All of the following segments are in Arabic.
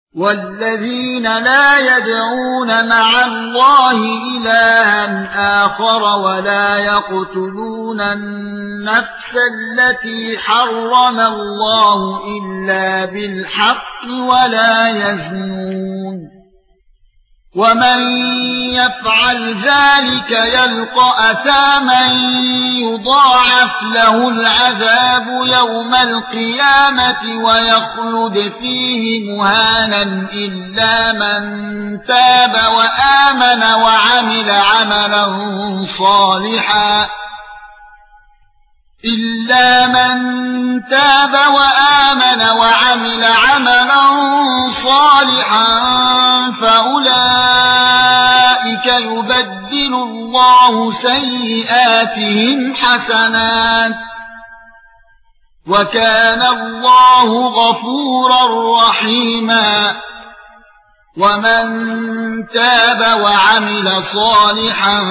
والذين لا يدعون مع الله إلها آخر ولا يقتلون النفس التي حرم الله إلا بالحق ولا يزنون ومن يفعل ذلك يلقى أثاما يضاعف له العذاب يوم القيامة ويخلد فيه مهانا إلا من تاب وآمن وعمل عملا صالحا فأولئك يبدل الله سيئاتهم حسنات وكان الله غفورا رحيما ومن تاب وعمل صالحا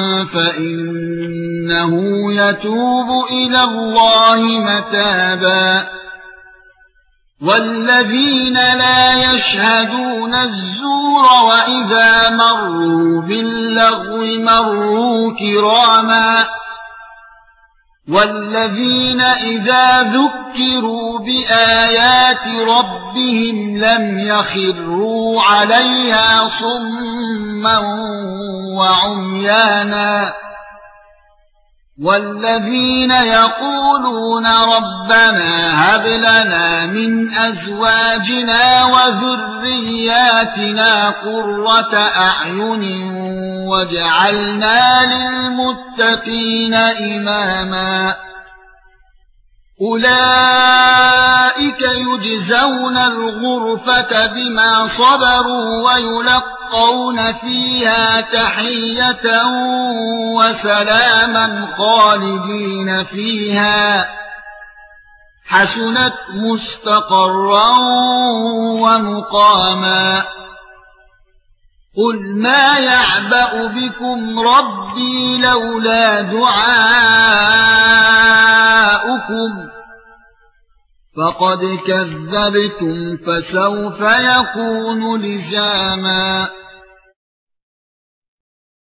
فإنه يتوب إلى الله متابا والذين لا يشهدون الزور وإذا مروا باللغو مروا كراما والذين إذا ذكروا بآيات ربهم لم يخروا عليها صما وعميانا والذين يقولون ربنا هب لنا من أزواجنا وذرياتنا قرة أعين واجعلنا للمتقين إماما أولئك يجزون الغرفة بما صبروا ويلقون فيها تحية وسلاما خالدين فيها حسنت مستقرا ومقاما قل ما يعبأ بكم ربي لولا دعاؤكم فقد كذبتم فسوف يكون لزاما